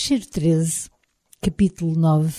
Fecheiro 13, capítulo 9.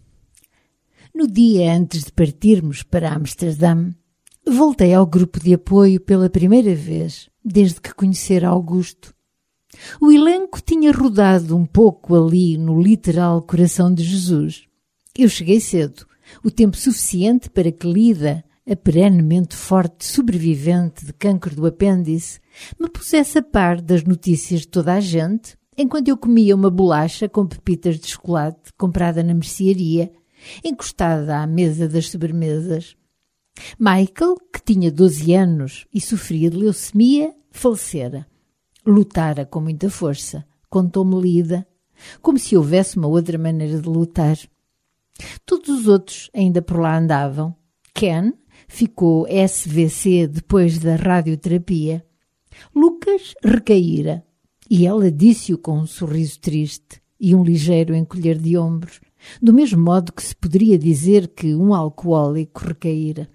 No dia antes de partirmos para Amsterdã, voltei ao grupo de apoio pela primeira vez, desde que conhecera Augusto. O elenco tinha rodado um pouco ali no literal coração de Jesus. Eu cheguei cedo, o tempo suficiente para que Lida, a perenemente forte sobrevivente de cancro do apêndice, me pusesse a par das notícias de toda a gente, enquanto eu comia uma bolacha com pepitas de chocolate comprada na mercearia, encostada à mesa das sobremesas. Michael, que tinha 12 anos e sofria de leucemia, falecera. Lutara com muita força, contou-me Lida, como se houvesse uma outra maneira de lutar. Todos os outros ainda por lá andavam. Ken ficou SVC depois da radioterapia. Lucas recaíra, e ela disse-o com um sorriso triste e um ligeiro encolher de ombros, do mesmo modo que se poderia dizer que um alcoólico recaíra.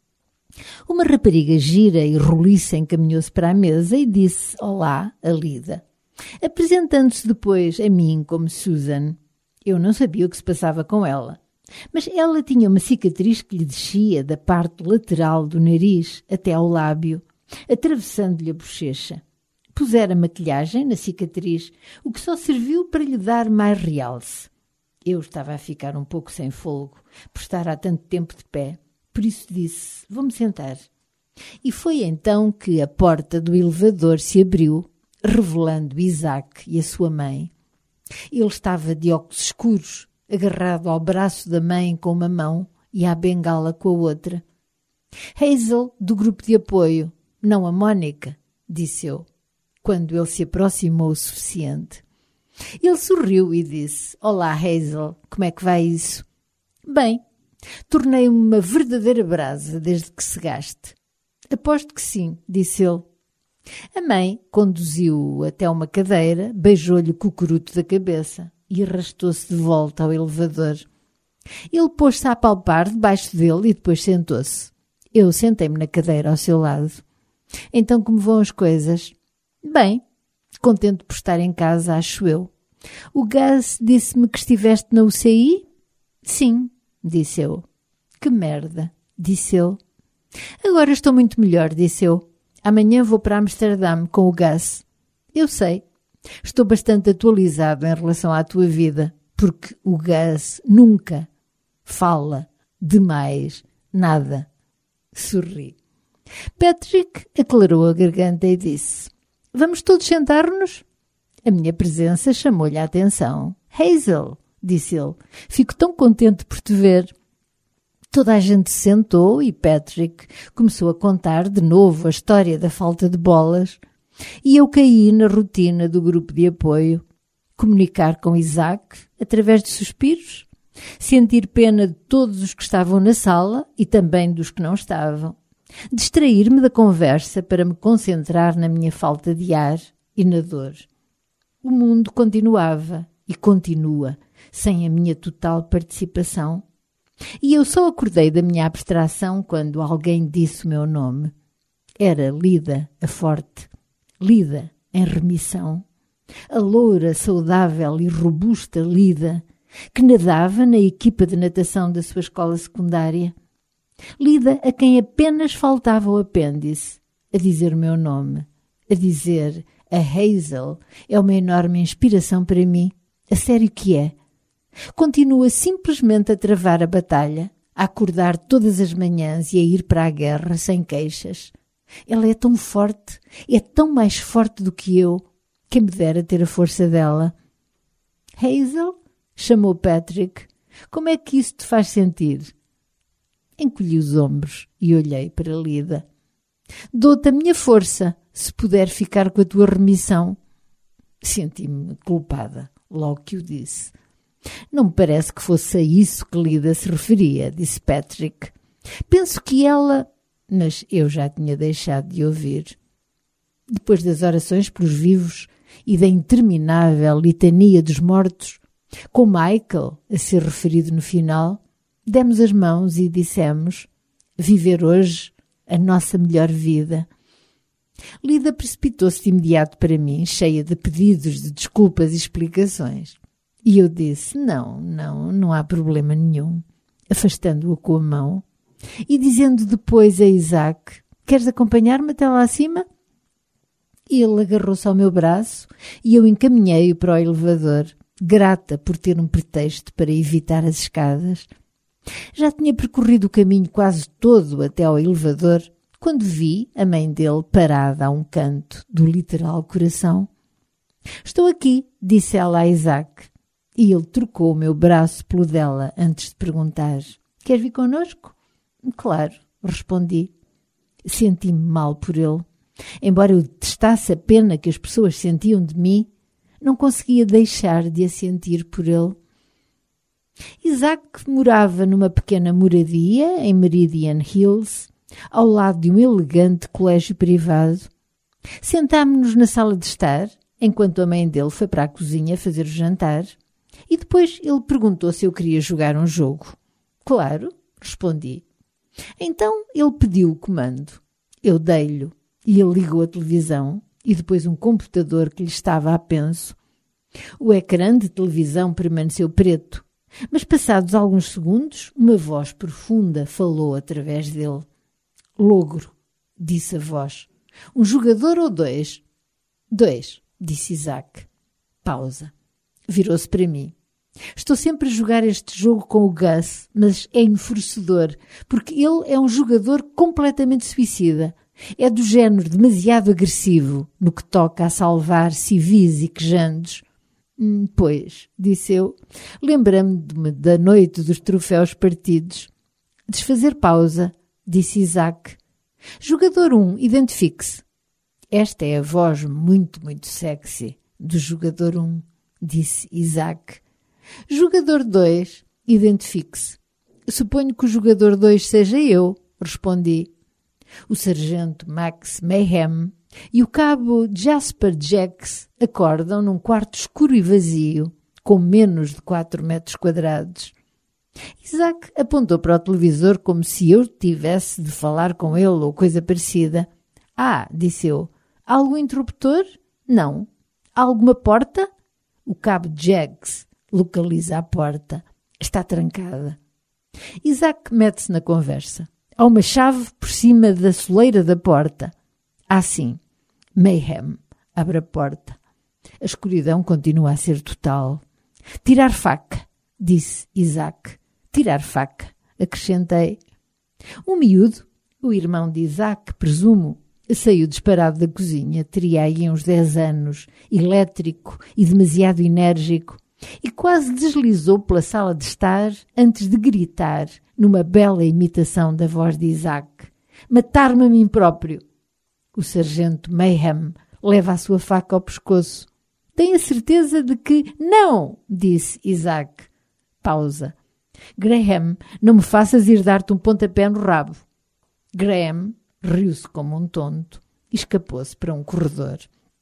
Uma rapariga gira e roliça encaminhou-se para a mesa e disse olá a Lida, apresentando-se depois a mim como Susan. Eu não sabia o que se passava com ela, mas ela tinha uma cicatriz que lhe descia da parte lateral do nariz até ao lábio, atravessando-lhe a bochecha. Pusera maquilhagem na cicatriz, o que só serviu para lhe dar mais realce. Eu estava a ficar um pouco sem fôlego, por estar há tanto tempo de pé. Por isso disse, vou-me sentar. E foi então que a porta do elevador se abriu, revelando Isaac e a sua mãe. Ele estava de óculos escuros, agarrado ao braço da mãe com uma mão e à bengala com a outra. Hazel, do grupo de apoio, não a Mónica, disse eu, quando ele se aproximou o suficiente. Ele sorriu e disse, olá Hazel, como é que vai isso? Bem, tornei-me uma verdadeira brasa desde que cegaste. Aposto que sim, disse ele. A mãe conduziu-o até uma cadeira, beijou-lhe o cucuruto da cabeça e arrastou-se de volta ao elevador. Ele pôs-se a apalpar debaixo dele e depois sentou-se. Eu sentei-me na cadeira ao seu lado. Então como vão as coisas? Bem, contente por estar em casa, acho eu. O Gus disse-me que estiveste na UCI? Sim, disse eu. Que merda, disse ele. Agora estou muito melhor, disse eu. Amanhã vou para Amsterdã com o Gus. Eu sei. Estou bastante atualizado em relação à tua vida, porque o Gus nunca fala demais nada. Sorri. Patrick aclarou a garganta e disse, vamos todos sentar-nos? A minha presença chamou-lhe a atenção. Hazel, disse ele, fico tão contente por te ver. Toda a gente se sentou e Patrick começou a contar de novo a história da falta de bolas. E eu caí na rotina do grupo de apoio. Comunicar com Isaac através de suspiros. Sentir pena de todos os que estavam na sala e também dos que não estavam. Distrair-me da conversa para me concentrar na minha falta de ar e na dor. O mundo continuava e continua sem a minha total participação. E eu só acordei da minha abstração quando alguém disse o meu nome. Era Lida, a forte. Lida, em remissão. A loura, saudável e robusta Lida, que nadava na equipa de natação da sua escola secundária. Lida a quem apenas faltava o apêndice, a dizer o meu nome, a dizer a Hazel é uma enorme inspiração para mim, a sério que é. Continua simplesmente a travar a batalha, a acordar todas as manhãs e a ir para a guerra sem queixas. Ela é tão forte, é tão mais forte do que eu, quem me dera ter a força dela. Hazel, chamou Patrick, como é que isso te faz sentir? Encolhi os ombros e olhei para Lida. Dou-te a minha força, se puder ficar com a tua remissão. Senti-me culpada, logo que o disse. Não me parece que fosse a isso que Lida se referia, disse Patrick. Penso que ela... Mas eu já tinha deixado de ouvir. Depois das orações pelos vivos e da interminável litania dos mortos, com Michael a ser referido no final, demos as mãos e dissemos viver hoje a nossa melhor vida. Lida precipitou-se de imediato para mim, cheia de pedidos de desculpas e explicações. E eu disse, não há problema nenhum, afastando-o com a mão e dizendo depois a Isaac, queres acompanhar-me até lá acima? Ele agarrou-se ao meu braço e eu encaminhei-o para o elevador, grata por ter um pretexto para evitar as escadas. Já tinha percorrido o caminho quase todo até ao elevador, quando vi a mãe dele parada a um canto do literal coração. Estou aqui, disse ela a Isaac, e ele trocou o meu braço pelo dela antes de perguntar, queres vir connosco? Claro, respondi. Senti-me mal por ele. Embora eu detestasse a pena que as pessoas sentiam de mim, não conseguia deixar de a sentir por ele. Isaac morava numa pequena moradia em Meridian Hills, ao lado de um elegante colégio privado. Sentámo-nos na sala de estar, enquanto a mãe dele foi para a cozinha fazer o jantar, e depois ele perguntou se eu queria jogar um jogo. Claro, respondi. Então ele pediu o comando. Eu dei-lhe e ele ligou a televisão e depois um computador que lhe estava a penso. O ecrã de televisão permaneceu preto, mas passados alguns segundos uma voz profunda falou através dele. Logro, disse a voz. Um jogador ou dois? Dois, disse Isaac. Pausa. Virou-se para mim. Estou sempre a jogar este jogo com o Gus, mas é enfurecedor, porque ele é um jogador completamente suicida. É do género demasiado agressivo no que toca a salvar civis e quejandos. Pois, disse eu, lembra-me da noite dos troféus partidos. Desfazer pausa, disse Isaac. Jogador 1, identifique-se. Esta é a voz muito sexy do jogador 1, disse Isaac. Jogador 2, identifique-se. Suponho que o jogador 2 seja eu, respondi. O sargento Max Mayhem e o cabo Jasper Jacks acordam num quarto escuro e vazio, com menos de 4 metros quadrados. Isaac apontou para o televisor como se eu tivesse de falar com ele ou coisa parecida. Disse eu, há algum interruptor? Não. Há alguma porta? O cabo Jacks localiza a porta. Está trancada. Isaac mete-se na conversa. Há uma chave por cima da soleira da porta. Sim. Mayhem abre a porta. A escuridão continua a ser total. Tirar faca, disse Isaac. Tirar faca, acrescentei. Um miúdo, o irmão de Isaac, presumo, saiu disparado da cozinha. Teria aí uns 10 anos, elétrico e demasiado enérgico, e quase deslizou pela sala de estar antes de gritar, numa bela imitação da voz de Isaac. Matar-me a mim próprio. O sargento Mayhem leva a sua faca ao pescoço. Tenho a certeza de que... Não, disse Isaac. Pausa. Graham, não me faças ir dar-te um pontapé no rabo. Graham riu-se como um tonto e escapou-se para um corredor.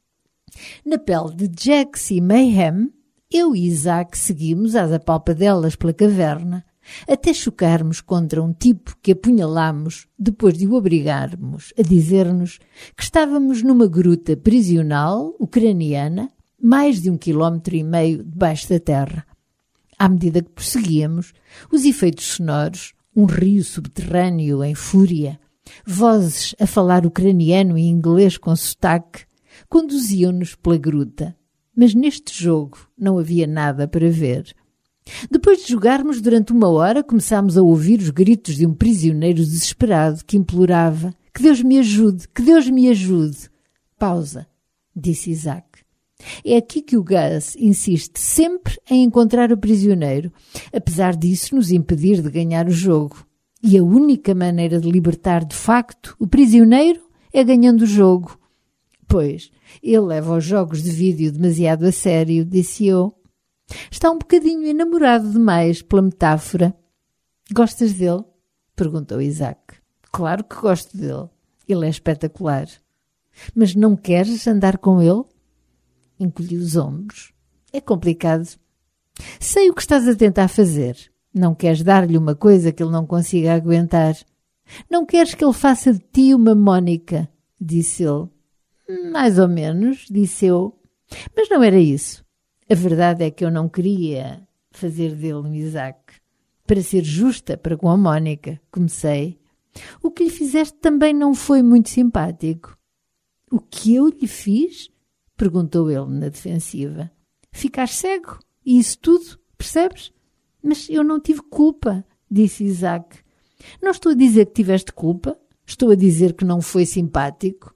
Na pele de Jacks e Mayhem, eu e Isaac seguimos às apalpadelas pela caverna, até chocarmos contra um tipo que apunhalámos depois de o obrigarmos a dizer-nos que estávamos numa gruta prisional ucraniana, mais de 1,5 km debaixo da terra. À medida que prosseguíamos, os efeitos sonoros, um rio subterrâneo em fúria, vozes a falar ucraniano e inglês com sotaque, conduziam-nos pela gruta. Mas neste jogo não havia nada para ver. Depois de jogarmos durante 1 hora, começámos a ouvir os gritos de um prisioneiro desesperado que implorava: que Deus me ajude, que Deus me ajude. Pausa, disse Isaac. É aqui que o Gus insiste sempre em encontrar o prisioneiro, apesar disso nos impedir de ganhar o jogo. E a única maneira de libertar de facto o prisioneiro é ganhando o jogo. Pois, ele leva os jogos de vídeo demasiado a sério, disse eu. Está um bocadinho enamorado demais pela metáfora. Gostas dele? Perguntou Isaac. Claro que gosto dele. Ele é espetacular. Mas não queres andar com ele? Encolhi os ombros. É complicado. Sei o que estás a tentar fazer. Não queres dar-lhe uma coisa que ele não consiga aguentar. Não queres que ele faça de ti uma Mónica, disse ele. Mais ou menos, disse eu. Mas não era isso. A verdade é que eu não queria fazer dele um Isaac. Para ser justa para com a Mónica, comecei. O que lhe fizeste também não foi muito simpático. O que eu lhe fiz? Perguntou ele na defensiva. Ficar cego? E isso tudo? Percebes? Mas eu não tive culpa, disse Isaac. Não estou a dizer que tiveste culpa. Estou a dizer que não foi simpático.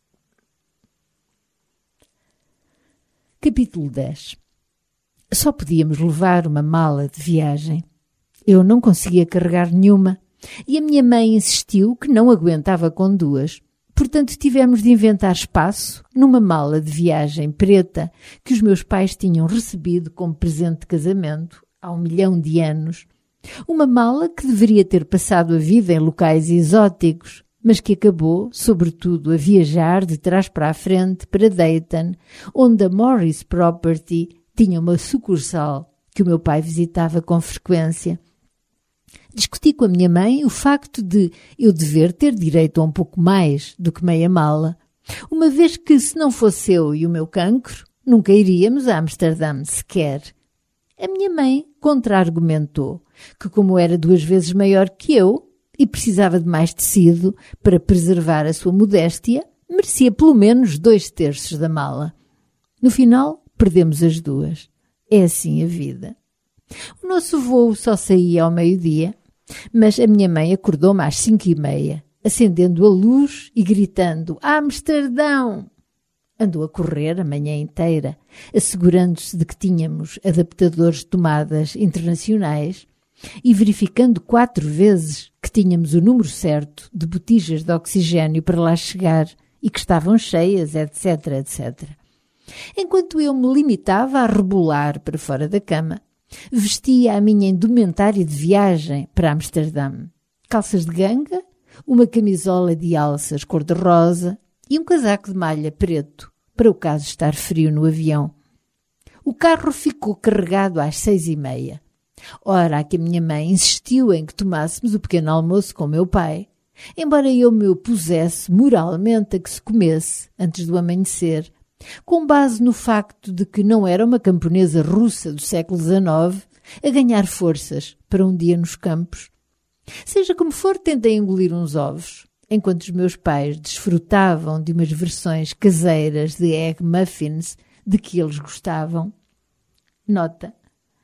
Capítulo 10. Só podíamos levar uma mala de viagem. Eu não conseguia carregar nenhuma e a minha mãe insistiu que não aguentava com duas. Portanto, tivemos de inventar espaço numa mala de viagem preta que os meus pais tinham recebido como presente de casamento há 1 milhão de anos. Uma mala que deveria ter passado a vida em locais exóticos, mas que acabou, sobretudo, a viajar de trás para a frente para Dayton, onde a Morris Property tinha uma sucursal que o meu pai visitava com frequência. Discuti com a minha mãe o facto de eu dever ter direito a um pouco mais do que meia mala, uma vez que, se não fosse eu e o meu cancro, nunca iríamos a Amsterdã sequer. A minha mãe contra-argumentou que, como era 2 vezes maior que eu e precisava de mais tecido para preservar a sua modéstia, merecia pelo menos 2/3 da mala. No final, perdemos as duas. É assim a vida. O nosso voo só saía ao meio-dia, mas a minha mãe acordou-me às 5:30, acendendo a luz e gritando Amsterdão! Andou a correr a manhã inteira, assegurando-se de que tínhamos adaptadores de tomadas internacionais e verificando 4 vezes que tínhamos o número certo de botijas de oxigênio para lá chegar e que estavam cheias, etc, etc. Enquanto eu me limitava a rebolar para fora da cama, vestia a minha indumentária de viagem para Amsterdã. Calças de ganga, uma camisola de alças cor-de-rosa e um casaco de malha preto, para o caso estar frio no avião. O carro ficou carregado às 6:30. Ora que a minha mãe insistiu em que tomássemos o pequeno almoço com meu pai, embora eu me opusesse moralmente a que se comesse antes do amanhecer, com base no facto de que não era uma camponesa russa do século XIX a ganhar forças para um dia nos campos. Seja como for, tentei engolir uns ovos, enquanto os meus pais desfrutavam de umas versões caseiras de egg muffins de que eles gostavam. Nota: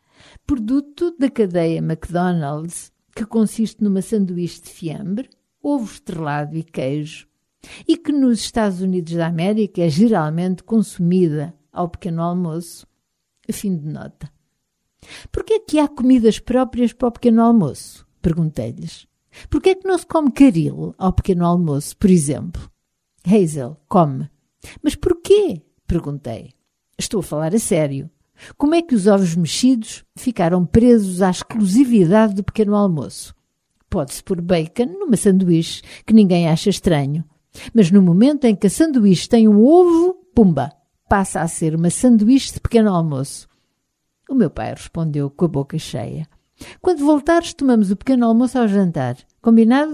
produto da cadeia McDonald's, que consiste numa sanduíche de fiambre, ovo estrelado e queijo, e que nos Estados Unidos da América é geralmente consumida ao pequeno almoço. Fim de nota. Porquê é que há comidas próprias para o pequeno almoço? Perguntei-lhes. Porquê é que não se come caril ao pequeno almoço, por exemplo? Hazel, come. Mas porquê? Perguntei. Estou a falar a sério. Como é que os ovos mexidos ficaram presos à exclusividade do pequeno almoço? Pode-se pôr bacon numa sanduíche, que ninguém acha estranho. Mas no momento em que a sanduíche tem um ovo, pumba, passa a ser uma sanduíche de pequeno almoço. O meu pai respondeu com a boca cheia. Quando voltares, tomamos o pequeno almoço ao jantar. Combinado?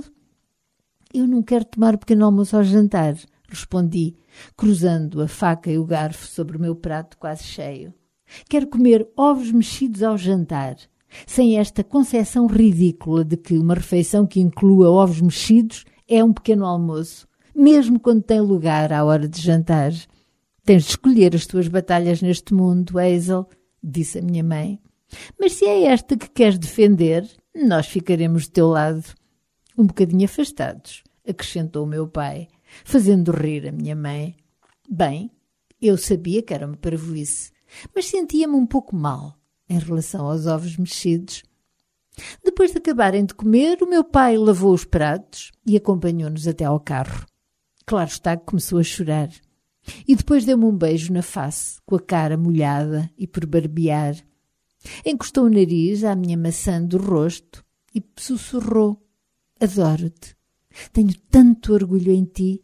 Eu não quero tomar o pequeno almoço ao jantar, respondi, cruzando a faca e o garfo sobre o meu prato quase cheio. Quero comer ovos mexidos ao jantar, sem esta concepção ridícula de que uma refeição que inclua ovos mexidos é um pequeno almoço, mesmo quando tem lugar à hora de jantar. Tens de escolher as tuas batalhas neste mundo, Hazel, disse a minha mãe. Mas se é esta que queres defender, nós ficaremos do teu lado. Um bocadinho afastados, acrescentou o meu pai, fazendo rir a minha mãe. Bem, eu sabia que era uma parvoíce, mas sentia-me um pouco mal em relação aos ovos mexidos. Depois de acabarem de comer, o meu pai lavou os pratos e acompanhou-nos até ao carro. Claro está que começou a chorar. E depois deu-me um beijo na face, com a cara molhada e por barbear. Encostou o nariz à minha maçã do rosto e sussurrou. Adoro-te. Tenho tanto orgulho em ti.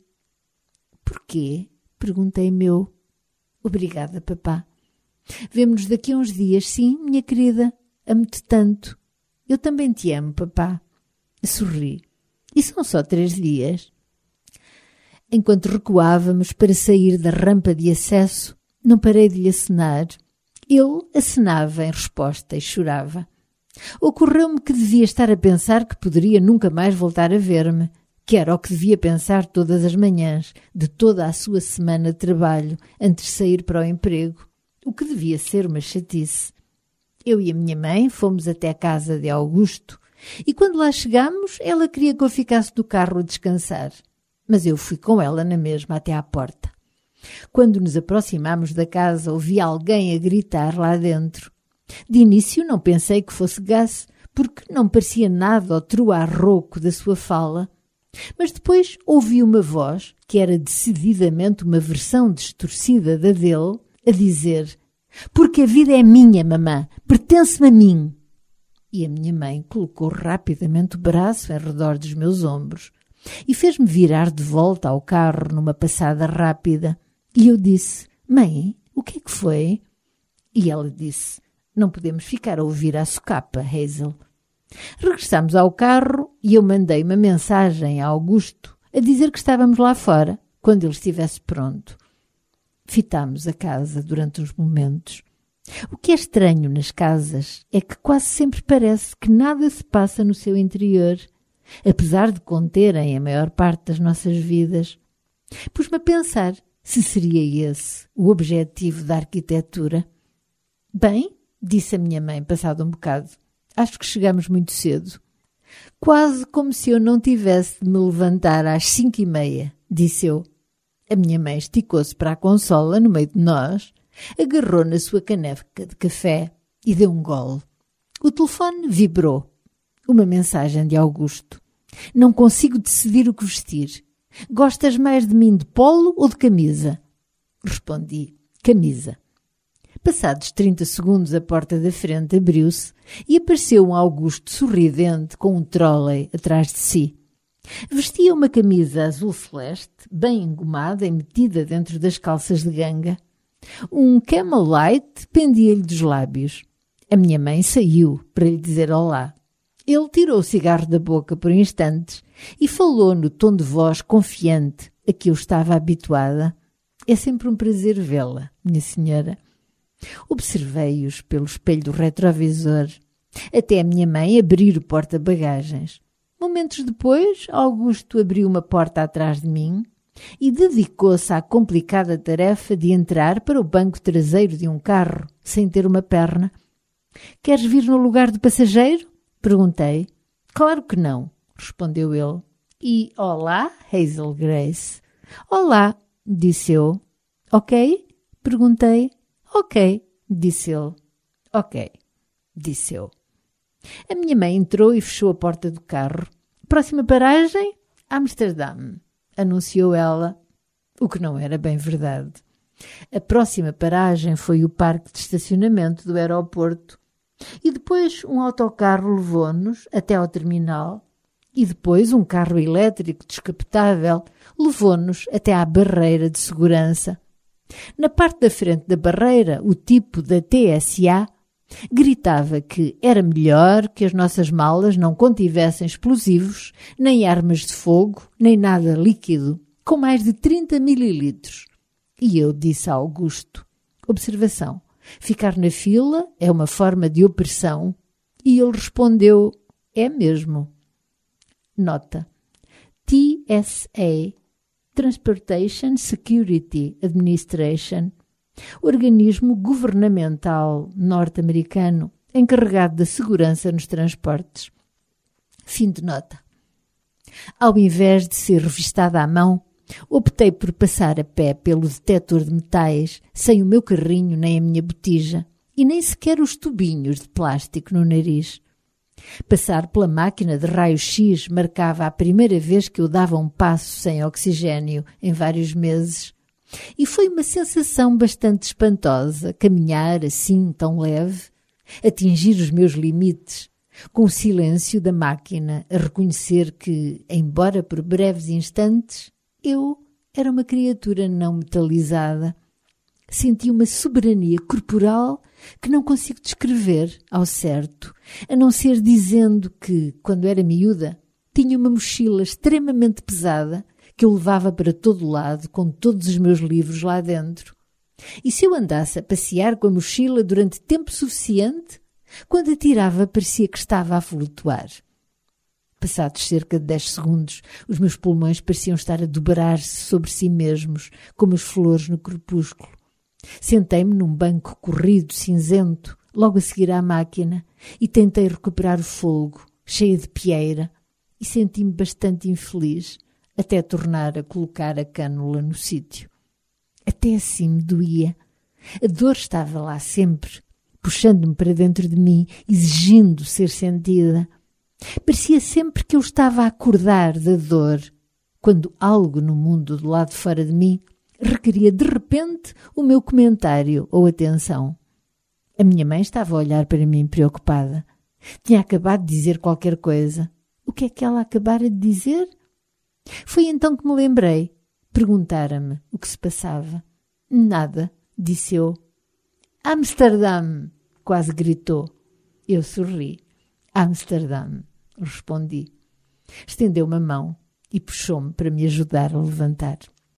Porquê? Perguntei-me eu. Obrigada, papá. Vemo-nos daqui a uns dias, sim, minha querida. Amo-te tanto. Eu também te amo, papá. Sorri. E são só 3 dias. Enquanto recuávamos para sair da rampa de acesso, não parei de lhe acenar Ele acenava em resposta e chorava. Ocorreu-me que devia estar a pensar que poderia nunca mais voltar a ver-me, que era o que devia pensar todas as manhãs, de toda a sua semana de trabalho, antes de sair para o emprego, o que devia ser uma chatice. Eu e a minha mãe fomos até a casa de Augusto, e quando lá chegámos, ela queria que eu ficasse do carro a descansar. Mas eu fui com ela na mesma até à porta. Quando nos aproximámos da casa, ouvi alguém a gritar lá dentro. De início não pensei que fosse Gus, porque não parecia nada ao truar rouco da sua fala. Mas depois ouvi uma voz, que era decididamente uma versão distorcida da dele, a dizer: «Porque a vida é minha, mamã, pertence-me a mim». E a minha mãe colocou rapidamente o braço em redor dos meus ombros e fez-me virar de volta ao carro numa passada rápida. E eu disse: «Mãe, o que é que foi?» E ela disse: «Não podemos ficar a ouvir a socapa, Hazel». Regressámos ao carro e eu mandei uma mensagem a Augusto a dizer que estávamos lá fora, quando ele estivesse pronto. Fitámos a casa durante uns momentos. O que é estranho nas casas é que quase sempre parece que nada se passa no seu interior, apesar de conterem a maior parte das nossas vidas. Pus-me a pensar se seria esse o objetivo da arquitetura. «Bem», disse a minha mãe, passado um bocado, «acho que chegamos muito cedo». «Quase como se eu não tivesse de me levantar às 5:30, disse eu. A minha mãe esticou-se para a consola no meio de nós, agarrou na sua caneca de café e deu um gole. O telefone vibrou. Uma mensagem de Augusto. «Não consigo decidir o que vestir. Gostas mais de mim de polo ou de camisa?» Respondi: «Camisa». Passados 30 segundos, a porta da frente abriu-se e apareceu um Augusto sorridente com um trolley atrás de si. Vestia uma camisa azul celeste, bem engomada e metida dentro das calças de ganga. Um Camel Light pendia-lhe dos lábios. A minha mãe saiu para lhe dizer olá. Ele tirou o cigarro da boca por instantes e falou no tom de voz confiante a que eu estava habituada. «É sempre um prazer vê-la, minha senhora». Observei-os pelo espelho do retrovisor, até a minha mãe abrir o porta-bagagens. Momentos depois, Augusto abriu uma porta atrás de mim e dedicou-se à complicada tarefa de entrar para o banco traseiro de um carro, sem ter uma perna. «Queres vir no lugar de passageiro?» perguntei. «Claro que não», respondeu ele. «E olá, Hazel Grace». «Olá», disse eu. «Ok?» perguntei. «Ok», disse ele. «Ok», disse eu. A minha mãe entrou e fechou a porta do carro. «Próxima paragem, Amsterdã», anunciou ela, o que não era bem verdade. A próxima paragem foi o parque de estacionamento do aeroporto e depois um autocarro levou-nos até ao terminal e depois um carro elétrico descapotável levou-nos até à barreira de segurança. Na parte da frente da barreira, o tipo da TSA gritava que era melhor que as nossas malas não contivessem explosivos, nem armas de fogo, nem nada líquido, com mais de 30 mililitros. E eu disse a Augusto: «Observação, ficar na fila é uma forma de opressão». E ele respondeu: «É mesmo». Nota: TSA, Transportation Security Administration, organismo governamental norte-americano encarregado da segurança nos transportes. Fim de nota. Ao invés de ser revistada à mão, optei por passar a pé pelo detector de metais, sem o meu carrinho nem a minha botija, e nem sequer os tubinhos de plástico no nariz. Passar pela máquina de raio-x marcava a primeira vez que eu dava um passo sem oxigênio em vários meses. E foi uma sensação bastante espantosa caminhar assim tão leve, atingir os meus limites, com o silêncio da máquina a reconhecer que, embora por breves instantes, eu era uma criatura não metalizada. Senti uma soberania corporal que não consigo descrever ao certo, a não ser dizendo que, quando era miúda, tinha uma mochila extremamente pesada que eu levava para todo lado com todos os meus livros lá dentro. E se eu andasse a passear com a mochila durante tempo suficiente, quando a tirava parecia que estava a flutuar. Passados cerca de 10 segundos, os meus pulmões pareciam estar a dobrar-se sobre si mesmos, como as flores no crepúsculo. Sentei-me num banco corrido, cinzento, logo a seguir à máquina, e tentei recuperar o fôlego, cheia de pieira, e senti-me bastante infeliz, até tornar a colocar a cânula no sítio. Até assim me doía. A dor estava lá sempre, puxando-me para dentro de mim, exigindo ser sentida. Parecia sempre que eu estava a acordar da dor, quando algo no mundo do lado de fora de mim requeria de repente o meu comentário ou atenção. A minha mãe estava a olhar para mim preocupada. Tinha acabado de dizer qualquer coisa. O que é que ela acabara de dizer? Foi então que me lembrei. Perguntara-me o que se passava. Nada, disse eu. Amsterdã! Quase gritou. Eu sorri. Amsterdã, respondi. Estendeu-me a mão e puxou-me para me ajudar a levantar.